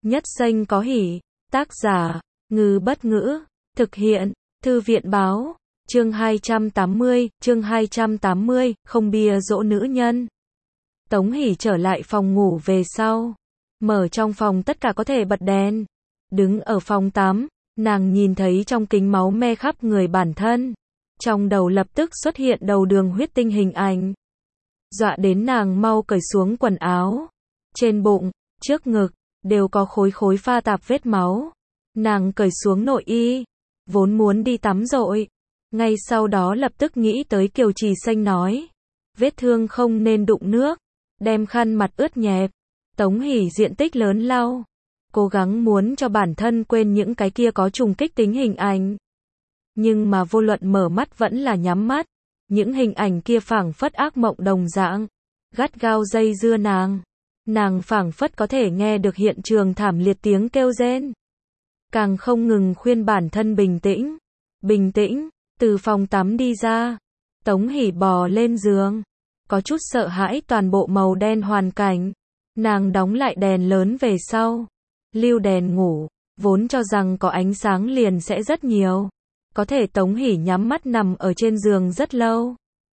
Nhất xanh có hỉ. Tác giả, Ngư Bất Ngữ. Thực hiện, Thư viện Báo. Chương 280, không bia dỗ nữ nhân. Tống Hỷ trở lại phòng ngủ về sau. Mở trong phòng tất cả có thể bật đèn. Đứng ở phòng tắm, nàng nhìn thấy trong kính máu me khắp người bản thân. Trong đầu lập tức xuất hiện đầu đường huyết tinh hình ảnh. Dọa đến nàng mau cởi xuống quần áo. Trên bụng, trước ngực, đều có khối pha tạp vết máu. Nàng cởi xuống nội y, vốn muốn đi tắm rồi. Ngay sau đó lập tức nghĩ tới Kiều Trì Xanh nói. Vết thương không nên đụng nước, đem khăn mặt ướt nhẹp. Tống Hỷ diện tích lớn lau. Cố gắng muốn cho bản thân quên những cái kia có trùng kích tính hình ảnh. Nhưng mà vô luận mở mắt vẫn là nhắm mắt. Những hình ảnh kia phảng phất ác mộng đồng dạng. Gắt gao dây dưa nàng. Nàng phảng phất có thể nghe được hiện trường thảm liệt tiếng kêu rên. Càng không ngừng khuyên bản thân bình tĩnh. Bình tĩnh, từ phòng tắm đi ra. Tống Hỷ bò lên giường. Có chút sợ hãi toàn bộ màu đen hoàn cảnh. Nàng đóng lại đèn lớn về sau. Lưu đèn ngủ, vốn cho rằng có ánh sáng liền sẽ rất nhiều. Có thể Tống Hỷ nhắm mắt nằm ở trên giường rất lâu.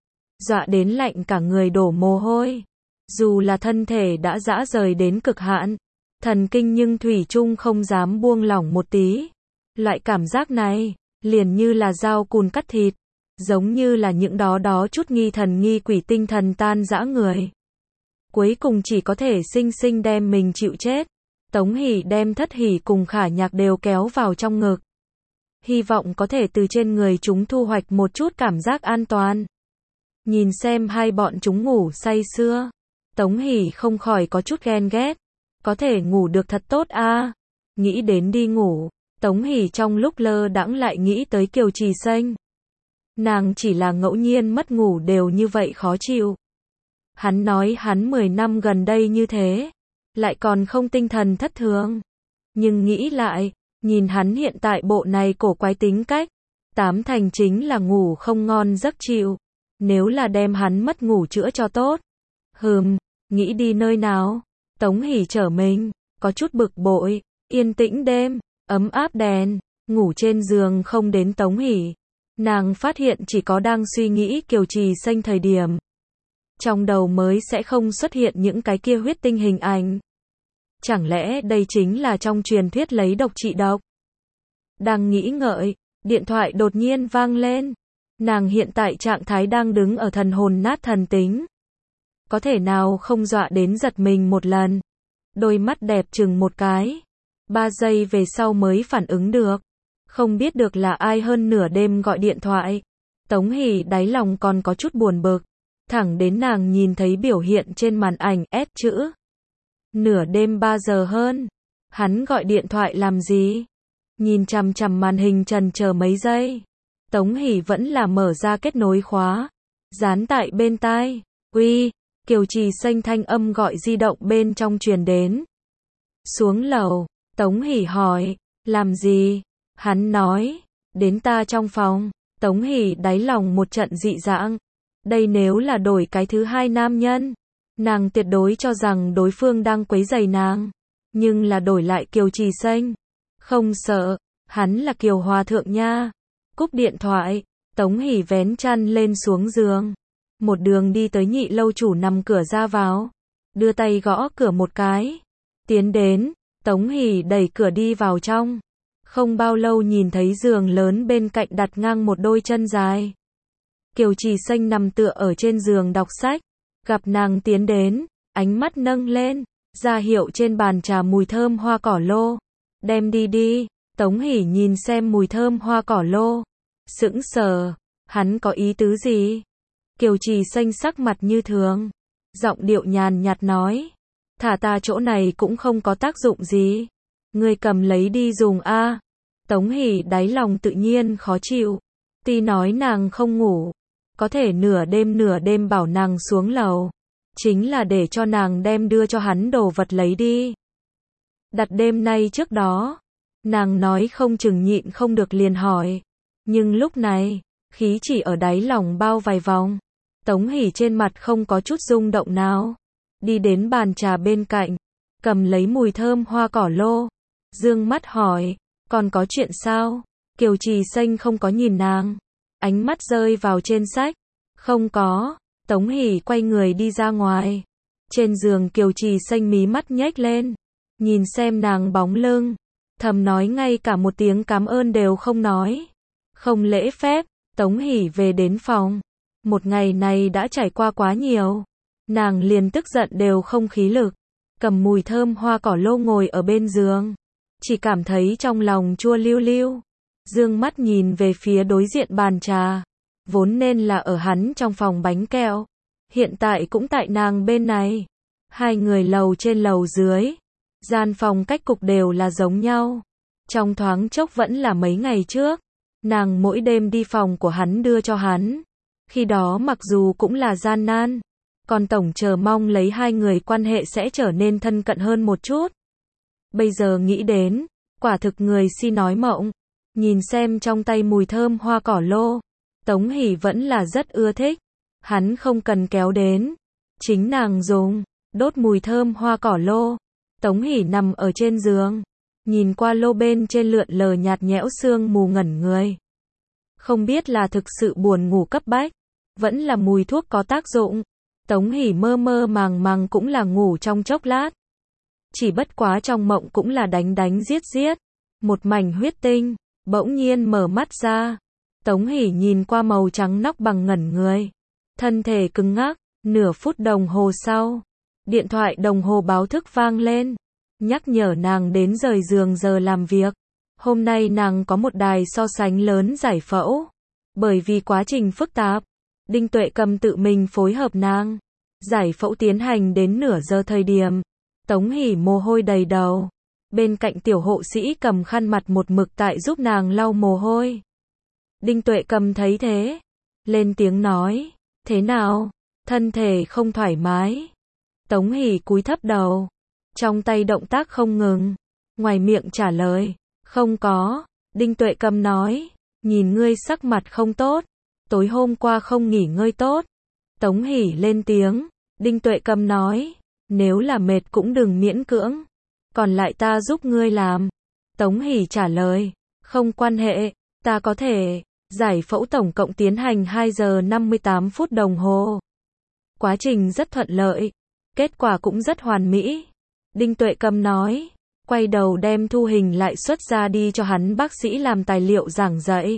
Dọa đến lạnh cả người đổ mồ hôi. Dù là thân thể đã rã rời đến cực hạn, thần kinh nhưng thủy chung không dám buông lỏng một tí. Loại cảm giác này, liền như là dao cùn cắt thịt, giống như là những đó chút nghi thần nghi quỷ tinh thần tan rã người. Cuối cùng chỉ có thể sinh sinh đem mình chịu chết. Tống Hỷ đem Thất Hỷ cùng Khả Nhạc đều kéo vào trong ngực. Hy vọng có thể từ trên người chúng thu hoạch một chút cảm giác an toàn. Nhìn xem hai bọn chúng ngủ say sưa. Tống Hỷ không khỏi có chút ghen ghét. Có thể ngủ được thật tốt a. Nghĩ đến đi ngủ, Tống Hỷ trong lúc lơ đãng lại nghĩ tới Kiều Trì Xanh. Nàng chỉ là ngẫu nhiên mất ngủ đều như vậy khó chịu. Hắn nói hắn 10 năm gần đây như thế, lại còn không tinh thần thất thường. Nhưng nghĩ lại, nhìn hắn hiện tại bộ này cổ quái tính cách, tám thành chính là ngủ không ngon giấc chịu. Nếu là đem hắn mất ngủ chữa cho tốt. Nghĩ đi nơi nào? Tống Hỷ trở mình, có chút bực bội. Yên tĩnh đêm, ấm áp đèn, ngủ trên giường không đến Tống Hỷ. Nàng phát hiện chỉ có đang suy nghĩ Kiều Trì Xanh thời điểm. Trong đầu mới sẽ không xuất hiện những cái kia huyết tinh hình ảnh. Chẳng lẽ đây chính là trong truyền thuyết lấy độc trị độc? Đang nghĩ ngợi, điện thoại đột nhiên vang lên. Nàng hiện tại trạng thái đang đứng ở thần hồn nát thần tính. Có thể nào không dọa đến giật mình một lần. Đôi mắt đẹp chừng một cái. 3 giây về sau mới phản ứng được. Không biết được là ai hơn nửa đêm gọi điện thoại. Tống Hỷ đáy lòng còn có chút buồn bực. Thẳng đến nàng nhìn thấy biểu hiện trên màn ảnh S chữ. Nửa đêm 3 giờ hơn. Hắn gọi điện thoại làm gì? Nhìn chằm chằm màn hình trần chờ mấy giây. Tống Hỷ vẫn là mở ra kết nối khóa. Dán tại bên tai. Uy, Kiều Trì Xanh thanh âm gọi di động bên trong truyền đến. Xuống lầu, Tống Hỷ hỏi, làm gì? Hắn nói, đến ta trong phòng. Tống Hỷ đáy lòng một trận dị dạng. Đây nếu là đổi cái thứ hai nam nhân, nàng tuyệt đối cho rằng đối phương đang quấy rầy nàng. Nhưng là đổi lại Kiều Trì Xanh. Không sợ, hắn là Kiều Hòa Thượng nha. Cúp điện thoại, Tống Hỷ vén chăn lên xuống giường. Một đường đi tới Nhị lâu chủ nằm cửa ra vào. Đưa tay gõ cửa một cái. Tiến đến, Tống Hỷ đẩy cửa đi vào trong. Không bao lâu nhìn thấy giường lớn bên cạnh đặt ngang một đôi chân dài. Kiều Trì Xanh nằm tựa ở trên giường đọc sách. Gặp nàng tiến đến, ánh mắt nâng lên, ra hiệu trên bàn trà mùi thơm hoa cỏ lô. Đem đi đi. Tống Hỷ nhìn xem mùi thơm hoa cỏ lô. Sững sờ, hắn có ý tứ gì? Kiều Trì Xanh sắc mặt như thường. Giọng điệu nhàn nhạt nói. Thả ta chỗ này cũng không có tác dụng gì. Ngươi cầm lấy đi dùng a. Tống Hỷ đáy lòng tự nhiên khó chịu. Tuy nói nàng không ngủ. Có thể nửa đêm bảo nàng xuống lầu. Chính là để cho nàng đem đưa cho hắn đồ vật lấy đi. Đặt đêm nay trước đó. Nàng nói không chừng nhịn không được liền hỏi. Nhưng lúc này, khí chỉ ở đáy lòng bao vài vòng. Tống Hỷ trên mặt không có chút rung động nào. Đi đến bàn trà bên cạnh. cầm lấy mùi thơm hoa cỏ lô, dương mắt hỏi, còn có chuyện sao? Kiều Trì Xanh không có nhìn nàng, ánh mắt rơi vào trên sách, không có. Tống Hỷ quay người đi ra ngoài. Trên giường Kiều Trì Xanh mí mắt nhếch lên, nhìn xem nàng bóng lưng, thầm nói ngay cả một tiếng cảm ơn đều không nói. Không lễ phép. Tống Hỷ về đến phòng. Một ngày này đã trải qua quá nhiều, nàng liền tức giận đều không khí lực, cầm mùi thơm hoa cỏ lô ngồi ở bên giường, chỉ cảm thấy trong lòng chua liu liu. Dương mắt nhìn về phía đối diện bàn trà, vốn nên là ở hắn trong phòng bánh kẹo, hiện tại cũng tại nàng bên này. Hai người lầu trên lầu dưới, gian phòng cách cục đều là giống nhau. Trong thoáng chốc vẫn là mấy ngày trước, nàng mỗi đêm đi phòng của hắn đưa cho hắn. Khi đó mặc dù cũng là gian nan, còn tổng chờ mong lấy hai người quan hệ sẽ trở nên thân cận hơn một chút. Bây giờ nghĩ đến, quả thực người si nói mộng. Nhìn xem trong tay mùi thơm hoa cỏ lô, Tống Hỷ vẫn là rất ưa thích. Hắn không cần kéo đến, chính nàng dùng, đốt mùi thơm hoa cỏ lô. Tống Hỷ nằm ở trên giường, nhìn qua lô bên trên lượn lờ nhạt nhẽo sương mù ngẩn người. Không biết là thực sự buồn ngủ cấp bách, vẫn là mùi thuốc có tác dụng. Tống Hỷ mơ mơ màng màng cũng là ngủ trong chốc lát. Chỉ bất quá trong mộng cũng là đánh đánh giết giết, một mảnh huyết tinh. Bỗng nhiên mở mắt ra, Tống Hỷ nhìn qua màu trắng nóc bằng ngẩn người, thân thể cứng ngắc. Nửa phút đồng hồ sau, điện thoại đồng hồ báo thức vang lên, nhắc nhở nàng đến rời giường giờ làm việc. Hôm nay nàng có một đài so sánh lớn giải phẫu, bởi vì quá trình phức tạp, Đinh Tuệ Cầm tự mình phối hợp nàng. Giải phẫu tiến hành đến nửa giờ thời điểm, Tống Hỷ mồ hôi đầy đầu. Bên cạnh tiểu hộ sĩ cầm khăn mặt một mực tại giúp nàng lau mồ hôi. Đinh Tuệ Cầm thấy thế, lên tiếng nói, thế nào, thân thể không thoải mái? Tống Hỷ cúi thấp đầu, trong tay động tác không ngừng, ngoài miệng trả lời, không có. Đinh Tuệ Cầm nói, nhìn ngươi sắc mặt không tốt, tối hôm qua không nghỉ ngơi tốt. Tống Hỷ lên tiếng, Đinh Tuệ Cầm nói, nếu là mệt cũng đừng miễn cưỡng, còn lại ta giúp ngươi làm. Tống Hỷ trả lời, không quan hệ, ta có thể. Giải phẫu tổng cộng tiến hành 2 giờ 58 phút đồng hồ. Quá trình rất thuận lợi, kết quả cũng rất hoàn mỹ. Đinh Tuệ Cầm nói, quay đầu đem thu hình lại xuất ra đi cho hắn bác sĩ làm tài liệu giảng dạy.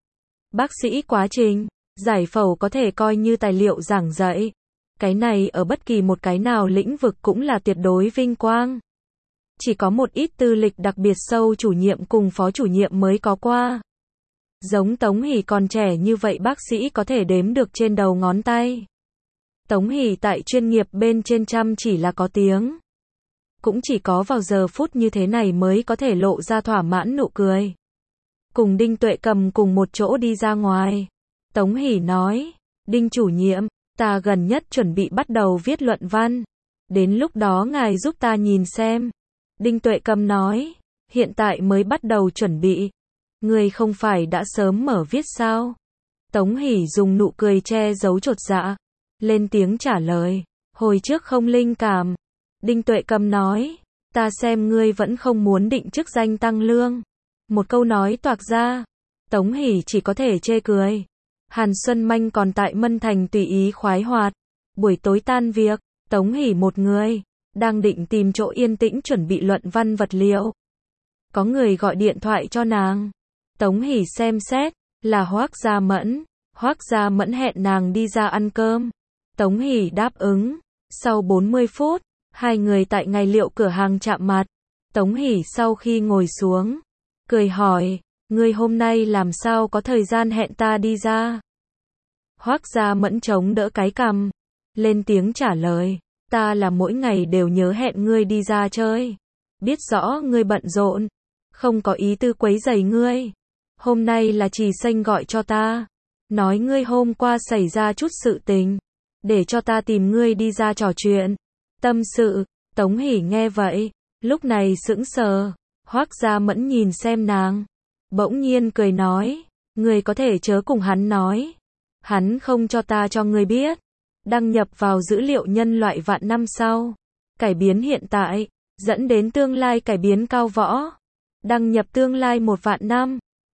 Bác sĩ quá trình giải phẫu có thể coi như tài liệu giảng dạy. Cái này ở bất kỳ một cái nào lĩnh vực cũng là tuyệt đối vinh quang. Chỉ có một ít tư lịch đặc biệt sâu chủ nhiệm cùng phó chủ nhiệm mới có qua. Giống Tống Hỷ còn trẻ như vậy bác sĩ có thể đếm được trên đầu ngón tay. Tống Hỷ tại chuyên nghiệp bên trên chăm chỉ là có tiếng. Cũng chỉ có vào giờ phút như thế này mới có thể lộ ra thỏa mãn nụ cười. Cùng Đinh Tuệ Cầm cùng một chỗ đi ra ngoài. Tống Hỷ nói, Đinh chủ nhiệm, ta gần nhất chuẩn bị bắt đầu viết luận văn. Đến lúc đó ngài giúp ta nhìn xem. Đinh Tuệ Cầm nói, hiện tại mới bắt đầu chuẩn bị. Ngươi không phải đã sớm mở viết sao? Tống Hỷ dùng nụ cười che giấu chột dạ, lên tiếng trả lời, hồi trước không linh cảm. Đinh Tuệ Cầm nói, ta xem ngươi vẫn không muốn định chức danh tăng lương. Một câu nói toạc ra, Tống Hỷ chỉ có thể chê cười. Hàn Xuân Manh còn tại Mân Thành tùy ý khoái hoạt. Buổi tối tan việc, Tống Hỷ một người, đang định tìm chỗ yên tĩnh chuẩn bị luận văn vật liệu. Có người gọi điện thoại cho nàng. Tống Hỷ xem xét, là Hoắc Gia Mẫn. Hoắc Gia Mẫn hẹn nàng đi ra ăn cơm. Tống Hỷ đáp ứng. Sau 40 phút, hai người tại ngày liệu cửa hàng chạm mặt. Tống Hỷ sau khi ngồi xuống, cười hỏi, ngươi hôm nay làm sao có thời gian hẹn ta đi ra? Hoắc Gia Mẫn chống đỡ cái cằm, lên tiếng trả lời, ta là mỗi ngày đều nhớ hẹn ngươi đi ra chơi. Biết rõ ngươi bận rộn, không có ý tư quấy rầy ngươi. Hôm nay là Trì Xanh gọi cho ta, nói ngươi hôm qua xảy ra chút sự tình, để cho ta tìm ngươi đi ra trò chuyện, tâm sự. Tống Hỷ nghe vậy, lúc này sững sờ. Hoắc Gia Mẫn nhìn xem nàng, bỗng nhiên cười nói, ngươi có thể chớ cùng hắn nói, hắn không cho ta cho ngươi biết. Đăng nhập vào dữ liệu nhân loại vạn năm sau, cải biến hiện tại. dẫn đến tương lai cải biến cao võ. Đăng nhập tương lai 1 vạn năm.